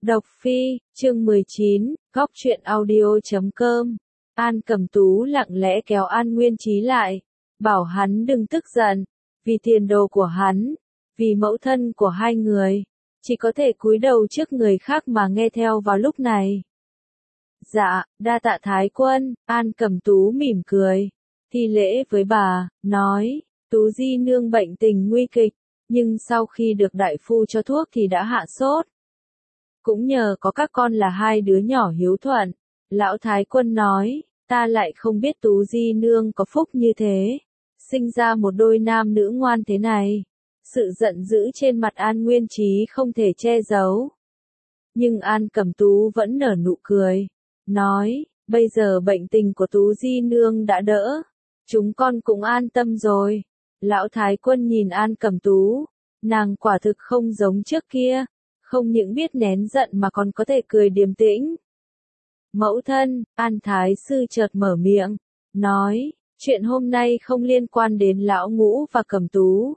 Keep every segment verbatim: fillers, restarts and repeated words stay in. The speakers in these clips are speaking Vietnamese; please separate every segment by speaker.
Speaker 1: Độc Phi, chương mười chín, góc truyện audio chấm com. An Cẩm Tú lặng lẽ kéo An Nguyên Chí lại, bảo hắn đừng tức giận, vì tiền đồ của hắn, vì mẫu thân của hai người, chỉ có thể cúi đầu trước người khác mà nghe theo vào lúc này. Dạ, đa tạ Thái Quân, An Cẩm Tú mỉm cười, thi lễ với bà, nói, Tú Di nương bệnh tình nguy kịch, nhưng sau khi được đại phu cho thuốc thì đã hạ sốt. Cũng nhờ có các con là hai đứa nhỏ hiếu thuận, lão Thái Quân nói, ta lại không biết Tú Di nương có phúc như thế, sinh ra một đôi nam nữ ngoan thế này. Sự giận dữ trên mặt An Nguyên Chí không thể che giấu. Nhưng An Cẩm Tú vẫn nở nụ cười, nói, bây giờ bệnh tình của Tú Di nương đã đỡ, chúng con cũng an tâm rồi. Lão Thái Quân nhìn An Cẩm Tú, nàng quả thực không giống trước kia, không những biết nén giận mà còn có thể cười điềm tĩnh. Mẫu thân, An Thái Sư chợt mở miệng, nói, chuyện hôm nay không liên quan đến Lão Ngũ và Cẩm Tú.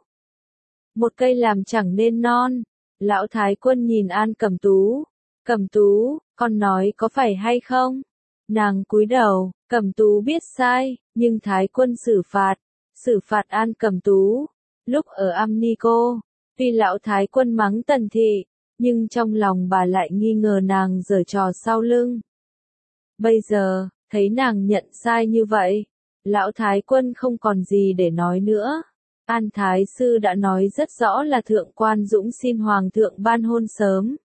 Speaker 1: Một cây làm chẳng nên non. Lão Thái Quân nhìn An Cẩm Tú, Cẩm Tú, con nói có phải hay không? Nàng cúi đầu, Cẩm Tú biết sai, nhưng Thái Quân xử phạt, xử phạt An Cẩm Tú. Lúc ở Amnico, tuy Lão Thái Quân mắng Tần Thị, nhưng trong lòng bà lại nghi ngờ nàng giở trò sau lưng. Bây giờ, thấy nàng nhận sai như vậy, Lão Thái Quân không còn gì để nói nữa. An Thái Sư đã nói rất rõ là Thượng Quan Dũng xin Hoàng thượng ban hôn sớm.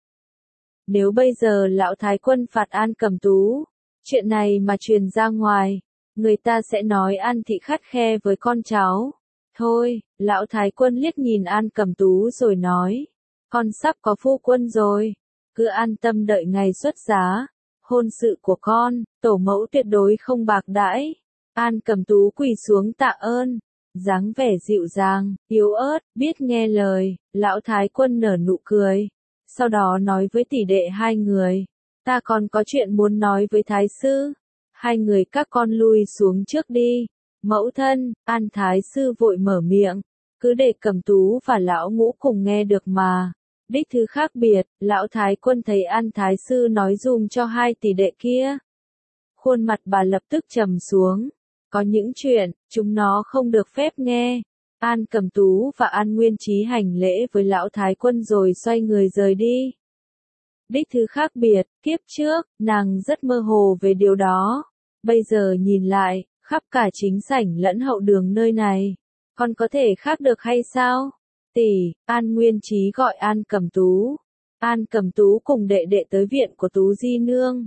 Speaker 1: Nếu bây giờ Lão Thái Quân phạt An Cẩm Tú, chuyện này mà truyền ra ngoài, người ta sẽ nói An Thị khắt khe với con cháu. Thôi, Lão Thái Quân liếc nhìn An Cẩm Tú rồi nói, con sắp có phu quân rồi, cứ an tâm đợi ngày xuất giá, hôn sự của con, tổ mẫu tuyệt đối không bạc đãi. An Cẩm Tú quỳ xuống tạ ơn, dáng vẻ dịu dàng, yếu ớt, biết nghe lời. Lão Thái Quân nở nụ cười, sau đó nói với tỷ đệ hai người, ta còn có chuyện muốn nói với Thái Sư, hai người các con lui xuống trước đi. Mẫu thân, An Thái Sư vội mở miệng, cứ để Cẩm Tú và Lão Ngũ cùng nghe được mà. Đích thứ khác biệt, Lão Thái Quân thấy An Thái Sư nói dùm cho hai tỷ đệ kia. Khuôn mặt bà lập tức trầm xuống. Có những chuyện, chúng nó không được phép nghe. An Cẩm Tú và An Nguyên Chí hành lễ với Lão Thái Quân rồi xoay người rời đi. Đích thứ khác biệt, kiếp trước, nàng rất mơ hồ về điều đó. Bây giờ nhìn lại, khắp cả chính sảnh lẫn hậu đường nơi này, còn có thể khác được hay sao? Tỷ, An Nguyên Chí gọi An Cẩm Tú. An Cẩm Tú cùng đệ đệ tới viện của Tú Di nương.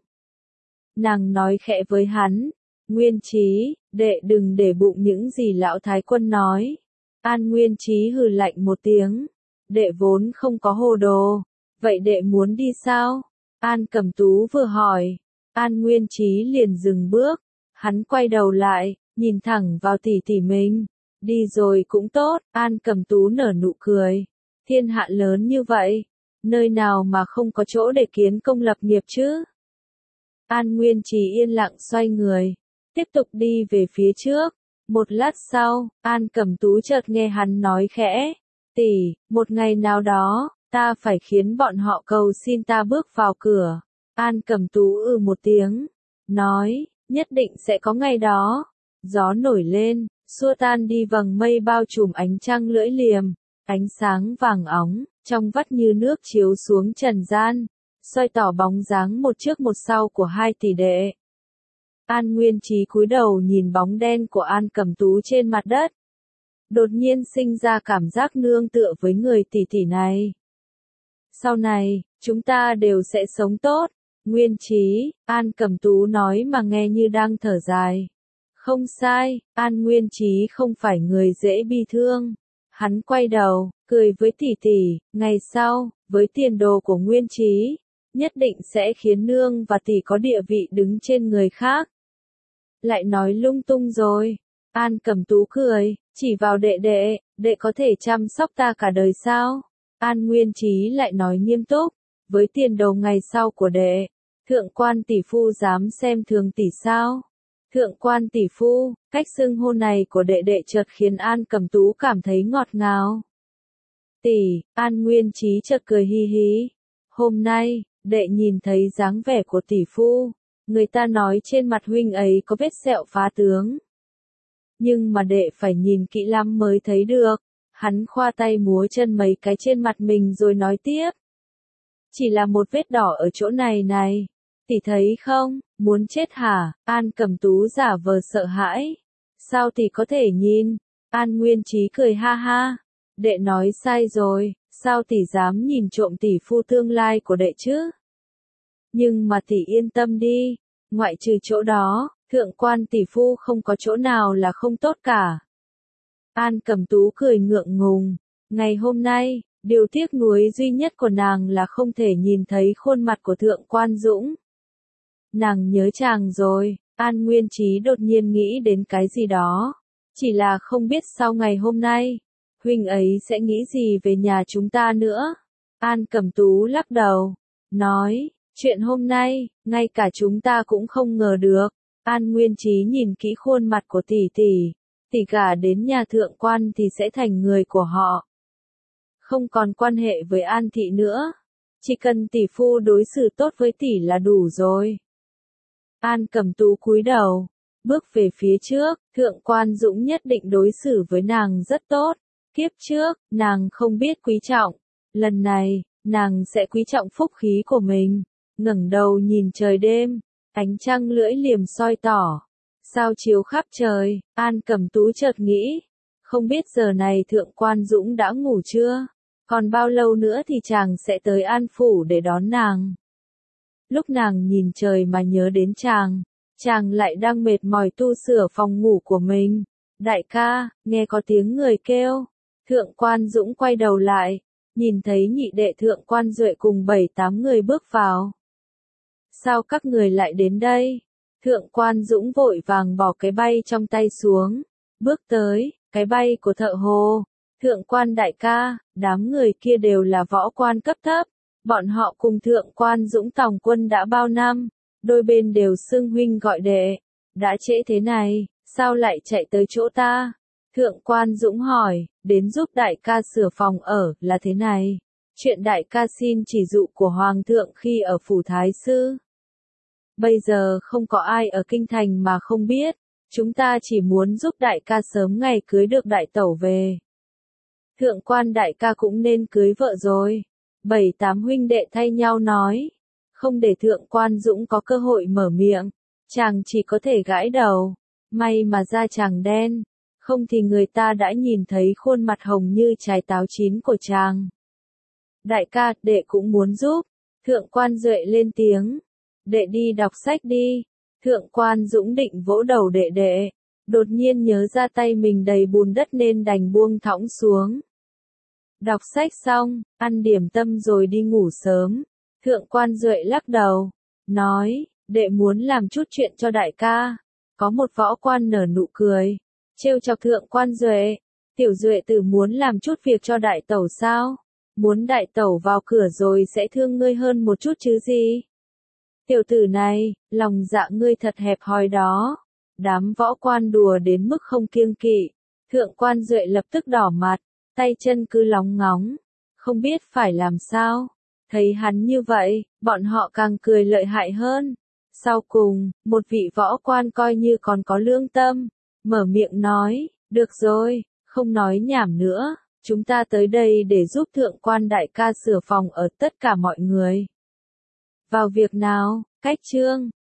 Speaker 1: Nàng nói khẽ với hắn, Nguyên Chí, đệ đừng để bụng những gì Lão Thái Quân nói. An Nguyên Chí hừ lạnh một tiếng, đệ vốn không có hồ đồ, vậy đệ muốn đi sao? An Cẩm Tú vừa hỏi, An Nguyên Chí liền dừng bước, hắn quay đầu lại, nhìn thẳng vào tỷ tỷ mình. Đi rồi cũng tốt. An Cẩm Tú nở nụ cười, thiên hạ lớn như vậy, nơi nào mà không có chỗ để kiến công lập nghiệp chứ? An Nguyên Chí yên lặng xoay người, tiếp tục đi về phía trước. Một lát sau, An Cẩm Tú chợt nghe hắn nói khẽ, tỷ, một ngày nào đó, ta phải khiến bọn họ cầu xin ta bước vào cửa. An Cẩm Tú ừ một tiếng, nói, nhất định sẽ có ngày đó. Gió nổi lên, xua tan đi vầng mây bao trùm ánh trăng lưỡi liềm, ánh sáng vàng óng, trong vắt như nước chiếu xuống trần gian, soi tỏ bóng dáng một trước một sau của hai tỷ đệ. An Nguyên Chí cúi đầu nhìn bóng đen của An Cẩm Tú trên mặt đất. Đột nhiên sinh ra cảm giác nương tựa với người tỷ tỷ này. Sau này, chúng ta đều sẽ sống tốt. Nguyên Chí, An Cẩm Tú nói mà nghe như đang thở dài. Không sai, An Nguyên Chí không phải người dễ bi thương. Hắn quay đầu, cười với tỷ tỷ, ngày sau, với tiền đồ của Nguyên Chí, nhất định sẽ khiến nương và tỷ có địa vị đứng trên người khác. Lại nói lung tung rồi. An Cẩm Tú cười, chỉ vào đệ đệ, đệ có thể chăm sóc ta cả đời sao? An Nguyên Chí lại nói nghiêm túc, với tiền đồ ngày sau của đệ, Thượng Quan tỷ phu dám xem thường tỷ sao? Thượng Quan tỷ phu, cách xưng hô này của đệ đệ chợt khiến An Cẩm Tú cảm thấy ngọt ngào. Tỷ, An Nguyên Chí chợt cười hi hí. Hôm nay, đệ nhìn thấy dáng vẻ của tỷ phu, người ta nói trên mặt huynh ấy có vết sẹo phá tướng. Nhưng mà đệ phải nhìn kỹ lắm mới thấy được. Hắn khoa tay múa chân mấy cái trên mặt mình rồi nói tiếp. Chỉ là một vết đỏ ở chỗ này này. Tỷ thấy không, muốn chết hả? An Cẩm Tú giả vờ sợ hãi. Sao tỷ có thể nhìn? An Nguyên Chí cười ha ha. Đệ nói sai rồi, sao tỷ dám nhìn trộm tỷ phu tương lai của đệ chứ? Nhưng mà tỷ yên tâm đi, ngoại trừ chỗ đó, thượng quan tỷ phu không có chỗ nào là không tốt cả. An Cẩm Tú cười ngượng ngùng. Ngày hôm nay, điều tiếc nuối duy nhất của nàng là không thể nhìn thấy khuôn mặt của Thượng quan Dũng. Nàng nhớ chàng rồi. An Nguyên Chí đột nhiên nghĩ đến cái gì đó. Chỉ là không biết sau ngày hôm nay, huynh ấy sẽ nghĩ gì về nhà chúng ta nữa. An Cẩm Tú lắc đầu, nói, chuyện hôm nay, ngay cả chúng ta cũng không ngờ được. An Nguyên Chí nhìn kỹ khuôn mặt của tỷ tỷ. Tỷ gả đến nhà thượng quan thì sẽ thành người của họ. Không còn quan hệ với An thị nữa. Chỉ cần tỷ phu đối xử tốt với tỷ là đủ rồi. An Cẩm Tú cúi đầu, bước về phía trước, thượng quan Dũng nhất định đối xử với nàng rất tốt. Kiếp trước, nàng không biết quý trọng. Lần này, nàng sẽ quý trọng phúc khí của mình. Ngẩng đầu nhìn trời đêm, ánh trăng lưỡi liềm soi tỏ. Sao chiếu khắp trời, An Cẩm Tú chợt nghĩ. Không biết giờ này thượng quan Dũng đã ngủ chưa? Còn bao lâu nữa thì chàng sẽ tới An Phủ để đón nàng? Lúc nàng nhìn trời mà nhớ đến chàng, chàng lại đang mệt mỏi tu sửa phòng ngủ của mình. Đại ca, nghe có tiếng người kêu. Thượng quan Dũng quay đầu lại, nhìn thấy nhị đệ thượng quan Duệ cùng bảy tám người bước vào. Sao các người lại đến đây? Thượng quan Dũng vội vàng bỏ cái bay trong tay xuống, bước tới, cái bay của thợ hồ. Thượng quan đại ca, đám người kia đều là võ quan cấp thấp, bọn họ cùng thượng quan Dũng tòng quân đã bao năm, đôi bên đều xưng huynh gọi đệ. Đã trễ thế này, sao lại chạy tới chỗ ta? Thượng quan Dũng hỏi, đến giúp đại ca sửa phòng ở, là thế này. Chuyện đại ca xin chỉ dụ của Hoàng thượng khi ở Phủ Thái Sư. Bây giờ không có ai ở kinh thành mà không biết, chúng ta chỉ muốn giúp đại ca sớm ngày cưới được đại tẩu về. Thượng quan đại ca cũng nên cưới vợ rồi. Bảy tám huynh đệ thay nhau nói, không để thượng quan Dũng có cơ hội mở miệng, chàng chỉ có thể gãi đầu. May mà da chàng đen, không thì người ta đã nhìn thấy khuôn mặt hồng như trái táo chín của chàng. Đại ca, đệ cũng muốn giúp. Thượng quan Duệ lên tiếng. Đệ đi đọc sách đi. Thượng quan Dũng định vỗ đầu đệ đệ. Đột nhiên nhớ ra tay mình đầy bùn đất nên đành buông thõng xuống. Đọc sách xong, ăn điểm tâm rồi đi ngủ sớm. Thượng quan Duệ lắc đầu, nói, đệ muốn làm chút chuyện cho đại ca. Có một võ quan nở nụ cười, trêu chọc thượng quan Duệ. Tiểu Duệ tử muốn làm chút việc cho đại tẩu sao? Muốn đại tẩu vào cửa rồi sẽ thương ngươi hơn một chút chứ gì? Tiểu tử này, lòng dạ ngươi thật hẹp hòi đó. Đám võ quan đùa đến mức không kiêng kỵ. Thượng quan Duệ lập tức đỏ mặt, tay chân cứ lóng ngóng, không biết phải làm sao. Thấy hắn như vậy, bọn họ càng cười lợi hại hơn. Sau cùng, một vị võ quan coi như còn có lương tâm, mở miệng nói, được rồi, không nói nhảm nữa, chúng ta tới đây để giúp thượng quan đại ca sửa phòng ở tất cả mọi người. Vào việc nào, cách chương.